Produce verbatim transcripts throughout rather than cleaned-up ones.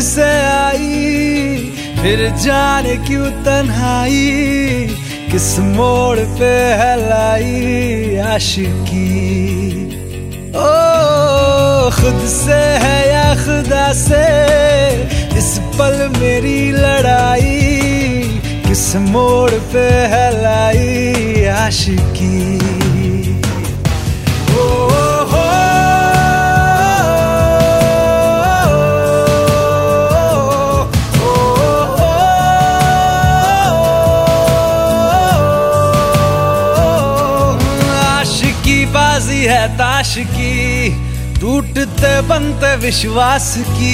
से आई, फिर जाने क्यों तन्हाई, किस मोड़ पे है लाई आशिकी। ओ खुद से है या खुदा से, इस पल मेरी लड़ाई, किस मोड़ पे है लाई आशिकी। बाजी है ताश की, टूटते बनते विश्वास की।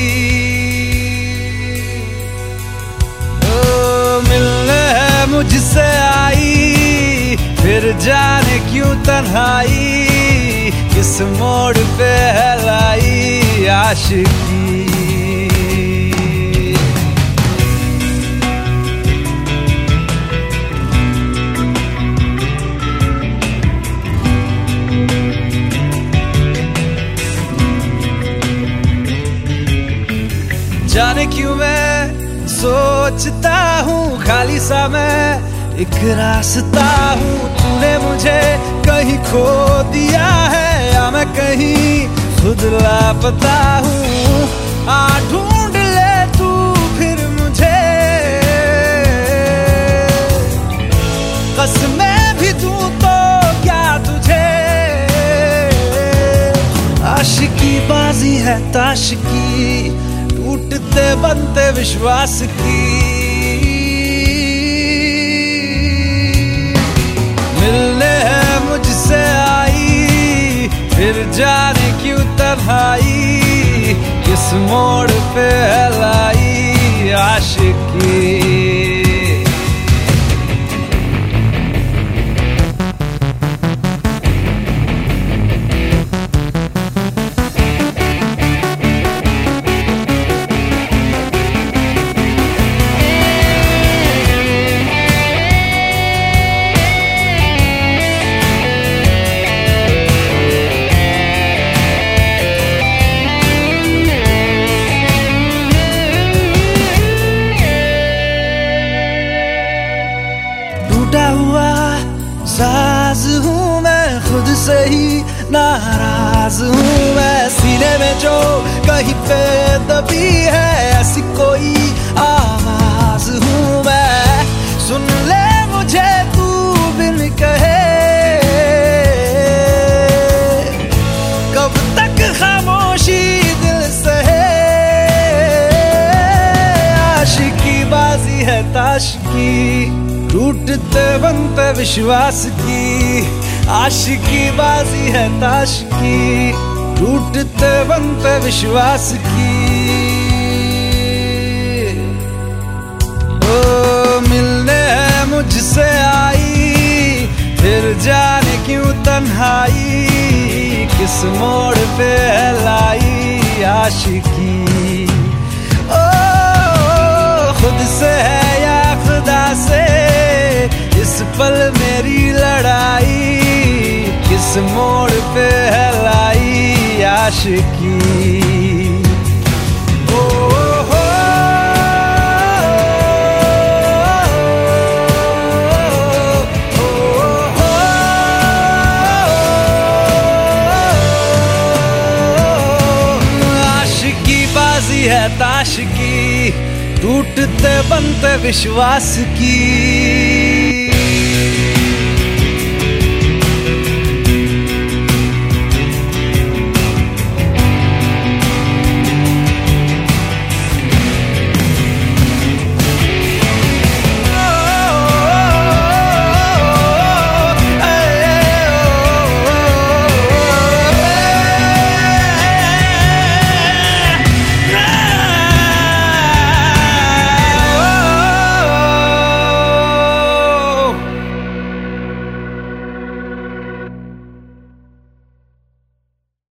ओ मिलने है मुझसे आई, फिर जाने क्यों तन्हाई, किस मोड़ पे है लाई आशिकी। जाने क्यों मैं सोचता हूँ खाली सा मैं एक रास्ता हूँ, तूने मुझे कहीं खो दिया है या मैं कहीं खुद लापता हूँ। आ ढूंढ ले तू फिर मुझे, कसमें भी दूँ तो क्या तुझे। आशिकी बाजी है ताश की, टूटते बनते विश्वास की। मिलने है मुझसे आई, फिर जाने क्यों तन्हाई, किस मोड़ पे है लाई आशिकी। टूटा हुआ साज हूँ मैं, खुद से ही नाराज हूँ मैं। सीने में जो कहीं पे दबी है, ऐसी कोई आवाज हूँ मैं। सुन ले मुझे तू बिन कहे, कब तक खामोशी दिल सहे। आशिकी बाजी है ताश की, टूटते बनते विश्वास की। आशिकी बाजी है ताश की, टूटते बनते विश्वास की। ओ मिलने है मुझसे आई, फिर जाने क्यों तन्हाई, किस मोड़ पे है लाई आशिकी। ओ खुद से है या खुदा से, इस पल मेरी लड़ाई, किस मोड़ पे है लाई आशिकी। ओ हो आशिकी बाजी है ताश की, टूटते बनते विश्वास की।